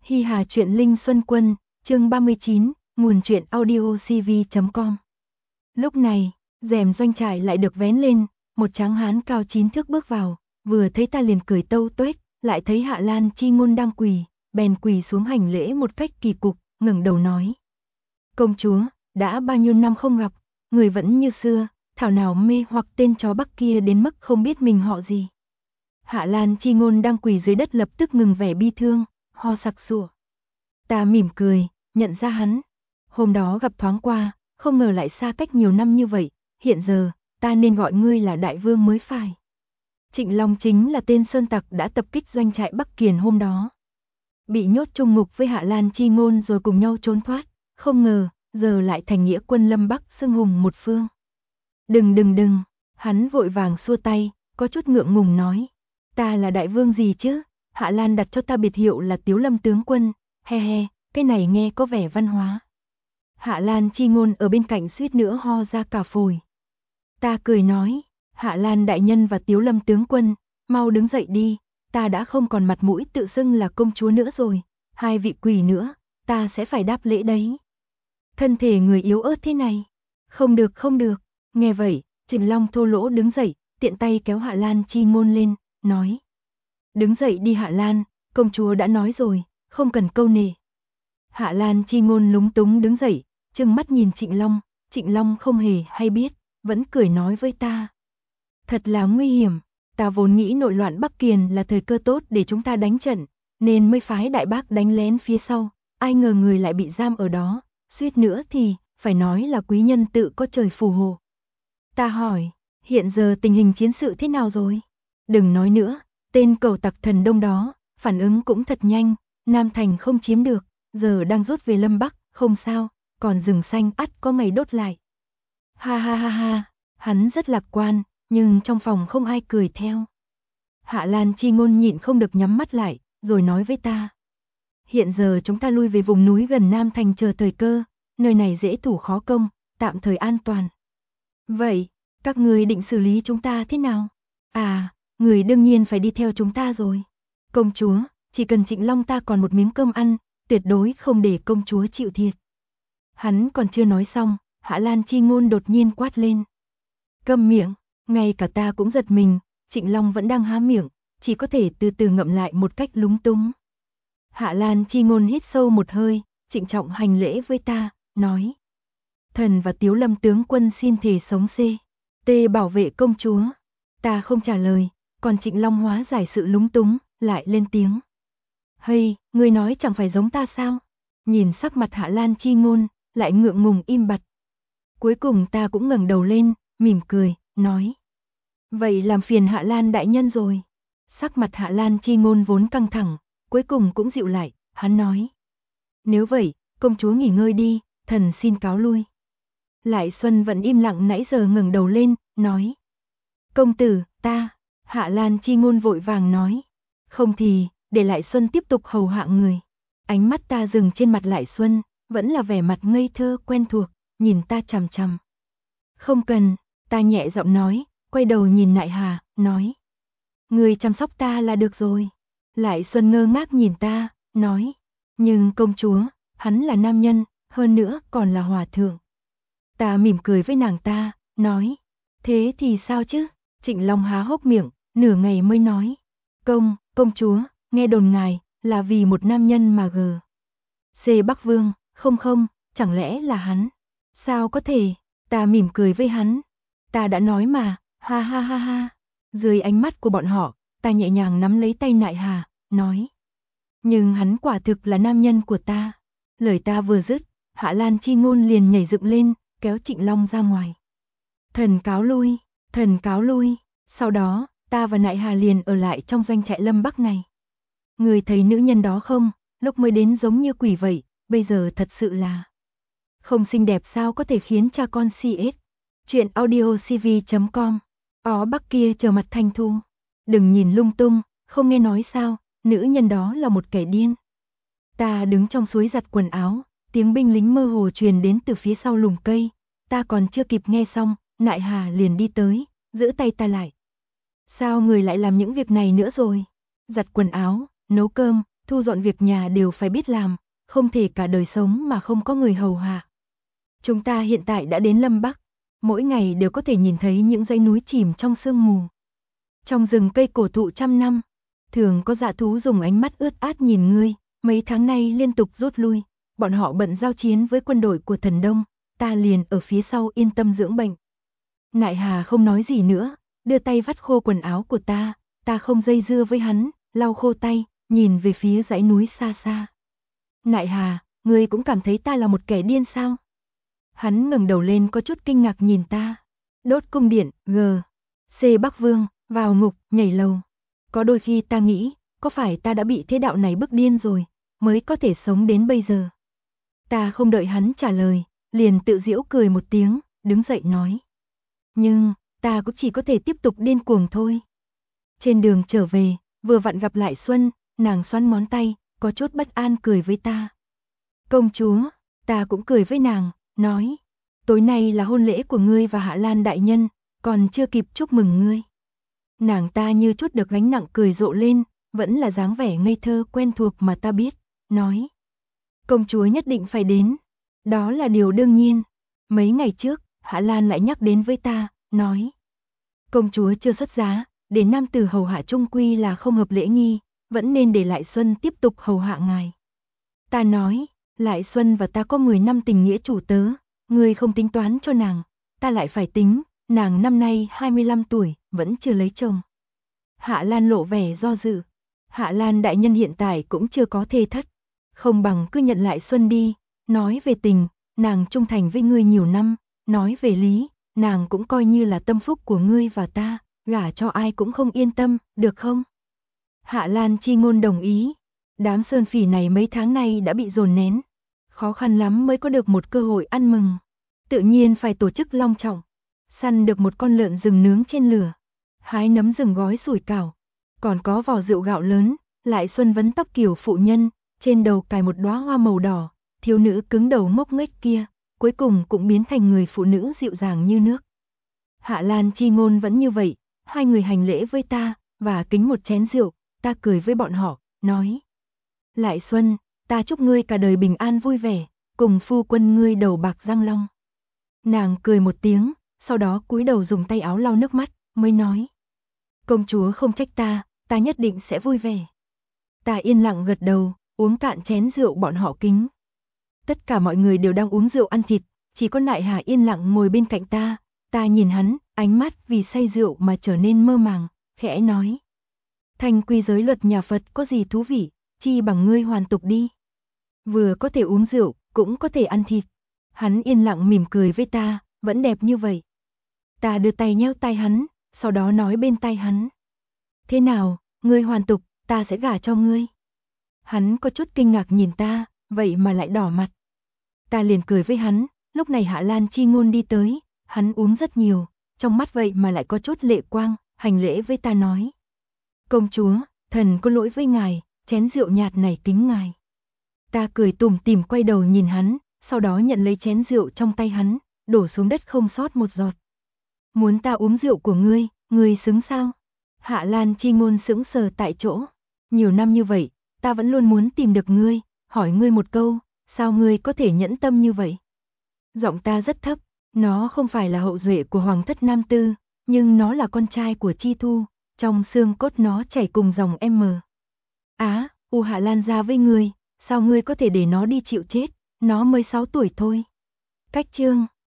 Hi Hà truyện Linh Xuân Quân, chương 39, nguồn truyện audio cv.com. Lúc này, rèm doanh trại lại được vén lên, một tráng hán cao 9 thước bước vào, vừa thấy ta liền cười tâu tuét, lại thấy Hạ Lan Chi Ngôn đang quỳ, bèn quỳ xuống hành lễ một cách kỳ cục, ngẩng đầu nói: "Công chúa, đã bao nhiêu năm không gặp, người vẫn như xưa, thảo nào mê hoặc tên chó Bắc kia đến mức không biết mình họ gì." Hạ Lan Chi Ngôn đang quỳ dưới đất lập tức ngừng vẻ bi thương, ho sặc sụa. Ta mỉm cười, nhận ra hắn. Hôm đó gặp thoáng qua, không ngờ lại xa cách nhiều năm như vậy, hiện giờ, ta nên gọi ngươi là đại vương mới phải. Trịnh Long chính là tên sơn tặc đã tập kích doanh trại Bắc Kiền hôm đó. Bị nhốt chung ngục với Hạ Lan Chi Ngôn rồi cùng nhau trốn thoát, không ngờ, giờ lại thành nghĩa quân Lâm Bắc xưng hùng một phương. Đừng, hắn vội vàng xua tay, có chút ngượng ngùng nói. Ta là đại vương gì chứ, Hạ Lan đặt cho ta biệt hiệu là Tiếu Lâm tướng quân, he, cái này nghe có vẻ văn hóa. Hạ Lan Chi Ngôn ở bên cạnh suýt nữa ho ra cả phổi. Ta cười nói, Hạ Lan đại nhân và Tiếu Lâm tướng quân, mau đứng dậy đi, ta đã không còn mặt mũi tự xưng là công chúa nữa rồi, hai vị quỳ nữa, ta sẽ phải đáp lễ đấy. Thân thể người yếu ớt thế này, không được, nghe vậy, Trịnh Long thô lỗ đứng dậy, tiện tay kéo Hạ Lan Chi Ngôn lên, nói. Đứng dậy đi Hạ Lan, công chúa đã nói rồi, không cần câu nệ. Hạ Lan Chi Ngôn lúng túng đứng dậy, trừng mắt nhìn Trịnh Long không hề hay biết, vẫn cười nói với ta. Thật là nguy hiểm, ta vốn nghĩ nội loạn Bắc Kiền là thời cơ tốt để chúng ta đánh trận, nên mới phái đại bác đánh lén phía sau, ai ngờ người lại bị giam ở đó, suýt nữa thì, phải nói là quý nhân tự có trời phù hộ. Ta hỏi, hiện giờ tình hình chiến sự thế nào rồi? Đừng nói nữa, tên cẩu tặc thần Đông đó, phản ứng cũng thật nhanh, Nam Thành không chiếm được, giờ đang rút về Lâm Bắc, không sao, còn rừng xanh ắt có ngày đốt lại. Ha, hắn rất lạc quan, nhưng trong phòng không ai cười theo. Hạ Lan Chi Ngôn nhịn không được nhắm mắt lại, rồi nói với ta. Hiện giờ chúng ta lui về vùng núi gần Nam Thành chờ thời cơ, nơi này dễ thủ khó công, tạm thời an toàn. Vậy, các người định xử lý chúng ta thế nào? À, người đương nhiên phải đi theo chúng ta rồi. Công chúa, chỉ cần Trịnh Long ta còn một miếng cơm ăn, tuyệt đối không để công chúa chịu thiệt. Hắn còn chưa nói xong, Hạ Lan Chi Ngôn đột nhiên quát lên. Câm miệng, ngay cả ta cũng giật mình, Trịnh Long vẫn đang há miệng, chỉ có thể từ từ ngậm lại một cách lúng túng. Hạ Lan Chi Ngôn hít sâu một hơi, trịnh trọng hành lễ với ta, nói. Thần và Tiếu Lâm tướng quân xin thề sống tê bảo vệ công chúa. Ta không trả lời, còn Trịnh Long hóa giải sự lúng túng, lại lên tiếng. Hây, ngươi nói chẳng phải giống ta sao? Nhìn sắc mặt Hạ Lan Chi Ngôn, lại ngượng ngùng im bặt. Cuối cùng ta cũng ngẩng đầu lên, mỉm cười, nói. Vậy làm phiền Hạ Lan đại nhân rồi. Sắc mặt Hạ Lan Chi Ngôn vốn căng thẳng, cuối cùng cũng dịu lại, hắn nói. Nếu vậy, công chúa nghỉ ngơi đi, thần xin cáo lui. Lại Xuân vẫn im lặng nãy giờ ngẩng đầu lên, nói. Công tử, ta, Hạ Lan Chi Ngôn vội vàng nói. Không thì, để Lại Xuân tiếp tục hầu hạ người. Ánh mắt ta dừng trên mặt Lại Xuân, vẫn là vẻ mặt ngây thơ quen thuộc, nhìn ta chằm chằm. Không cần, ta nhẹ giọng nói, quay đầu nhìn Nại Hà, nói. Người chăm sóc ta là được rồi. Lại Xuân ngơ ngác nhìn ta, nói. Nhưng công chúa, hắn là nam nhân, hơn nữa còn là hòa thượng. Ta mỉm cười với nàng ta, nói. Thế thì sao chứ? Trịnh Long há hốc miệng, nửa ngày mới nói. Công chúa, nghe đồn ngài, là vì một nam nhân mà C Bắc Vương, không, chẳng lẽ là hắn? Sao có thể? Ta mỉm cười với hắn. Ta đã nói mà, ha. Dưới ánh mắt của bọn họ, ta nhẹ nhàng nắm lấy tay Nại Hà, nói. Nhưng hắn quả thực là nam nhân của ta. Lời ta vừa dứt, Hạ Lan Chi Ngôn liền nhảy dựng lên, kéo Trịnh Long ra ngoài. Thần cáo lui. Sau đó, ta và Nại Hà liền ở lại trong doanh trại Lâm Bắc này. Người thấy nữ nhân đó không? Lúc mới đến giống như quỷ vậy, bây giờ thật sự là không xinh đẹp sao có thể khiến cha con CS. Chuyện audio cv.com. Ó Bắc kia chờ mặt Thanh Thu. Đừng nhìn lung tung, không nghe nói sao, nữ nhân đó là một kẻ điên. Ta đứng trong suối giặt quần áo, tiếng binh lính mơ hồ truyền đến từ phía sau lùm cây. Ta còn chưa kịp nghe xong, Nại Hà liền đi tới, giữ tay ta lại. Sao người lại làm những việc này nữa rồi? Giặt quần áo, nấu cơm, thu dọn việc nhà đều phải biết làm, không thể cả đời sống mà không có người hầu hạ. Chúng ta hiện tại đã đến Lâm Bắc, mỗi ngày đều có thể nhìn thấy những dãy núi chìm trong sương mù. Trong rừng cây cổ thụ trăm năm, thường có dã thú dùng ánh mắt ướt át nhìn ngươi, mấy tháng nay liên tục rút lui, bọn họ bận giao chiến với quân đội của Thần Đông, ta liền ở phía sau yên tâm dưỡng bệnh. Nại Hà không nói gì nữa, đưa tay vắt khô quần áo của ta không dây dưa với hắn, lau khô tay, nhìn về phía dãy núi xa xa. Nại Hà, ngươi cũng cảm thấy ta là một kẻ điên sao? Hắn ngẩng đầu lên có chút kinh ngạc nhìn ta. Đốt cung điện, C Bắc Vương, vào ngục, nhảy lầu. Có đôi khi ta nghĩ, có phải ta đã bị thế đạo này bức điên rồi, mới có thể sống đến bây giờ. Ta không đợi hắn trả lời, liền tự giễu cười một tiếng, đứng dậy nói. Nhưng, ta cũng chỉ có thể tiếp tục điên cuồng thôi. Trên đường trở về, vừa vặn gặp lại Xuân, nàng xoắn ngón tay, có chút bất an cười với ta. Công chúa, ta cũng cười với nàng, nói. Tối nay là hôn lễ của ngươi và Hạ Lan đại nhân, còn chưa kịp chúc mừng ngươi. Nàng ta như chút được gánh nặng cười rộ lên, vẫn là dáng vẻ ngây thơ quen thuộc mà ta biết, nói. Công chúa nhất định phải đến, đó là điều đương nhiên. Mấy ngày trước, Hạ Lan lại nhắc đến với ta, nói. Công chúa chưa xuất giá, để nam tử hầu hạ trung quy là không hợp lễ nghi, vẫn nên để Lại Xuân tiếp tục hầu hạ ngài. Ta nói, Lại Xuân và ta có 10 năm tình nghĩa chủ tớ, ngươi không tính toán cho nàng, ta lại phải tính, nàng năm nay 25 tuổi, vẫn chưa lấy chồng. Hạ Lan lộ vẻ do dự, Hạ Lan đại nhân hiện tại cũng chưa có thê thất, không bằng cứ nhận Lại Xuân đi, nói về tình, nàng trung thành với ngươi nhiều năm, nói về lý, nàng cũng coi như là tâm phúc của ngươi và ta, gả cho ai cũng không yên tâm, được không? Hạ Lan chi ngôn đồng ý, đám sơn phỉ này mấy tháng nay đã bị dồn nén, khó khăn lắm mới có được một cơ hội ăn mừng, tự nhiên phải tổ chức long trọng, săn được một con lợn rừng nướng trên lửa, hái nấm rừng gói sủi cảo, còn có vò rượu gạo lớn, Lại Xuân vấn tóc kiểu phụ nhân, trên đầu cài một đóa hoa màu đỏ, thiếu nữ cứng đầu ngốc nghếch kia, cuối cùng cũng biến thành người phụ nữ dịu dàng như nước. Hạ Lan chi ngôn vẫn như vậy, hai người hành lễ với ta, và kính một chén rượu, ta cười với bọn họ, nói. Lại Xuân, ta chúc ngươi cả đời bình an vui vẻ, cùng phu quân ngươi đầu bạc răng long. Nàng cười một tiếng, sau đó cúi đầu dùng tay áo lau nước mắt, mới nói. Công chúa không trách ta nhất định sẽ vui vẻ. Ta yên lặng gật đầu, uống cạn chén rượu bọn họ kính. Tất cả mọi người đều đang uống rượu ăn thịt, chỉ có Nại Hà yên lặng ngồi bên cạnh ta nhìn hắn, ánh mắt vì say rượu mà trở nên mơ màng, khẽ nói. Thành quy giới luật nhà Phật có gì thú vị, chi bằng ngươi hoàn tục đi. Vừa có thể uống rượu, cũng có thể ăn thịt. Hắn yên lặng mỉm cười với ta, vẫn đẹp như vậy. Ta đưa tay nhéo tay hắn, sau đó nói bên tai hắn. Thế nào, ngươi hoàn tục, ta sẽ gả cho ngươi. Hắn có chút kinh ngạc nhìn ta, vậy mà lại đỏ mặt. Ta liền cười với hắn, lúc này Hạ Lan chi ngôn đi tới, hắn uống rất nhiều, trong mắt vậy mà lại có chút lệ quang, hành lễ với ta nói. Công chúa, thần có lỗi với ngài, chén rượu nhạt này kính ngài. Ta cười tủm tỉm quay đầu nhìn hắn, sau đó nhận lấy chén rượu trong tay hắn, đổ xuống đất không sót một giọt. Muốn ta uống rượu của ngươi xứng sao? Hạ Lan chi ngôn sững sờ tại chỗ. Nhiều năm như vậy, ta vẫn luôn muốn tìm được ngươi, hỏi ngươi một câu, sao ngươi có thể nhẫn tâm như vậy? Giọng ta rất thấp, nó không phải là hậu duệ của Hoàng thất Nam Tư, nhưng nó là con trai của Chi Thu, trong xương cốt nó chảy cùng dòng M. Hạ Lan ra với ngươi, sao ngươi có thể để nó đi chịu chết, nó mới 6 tuổi thôi. Cách chương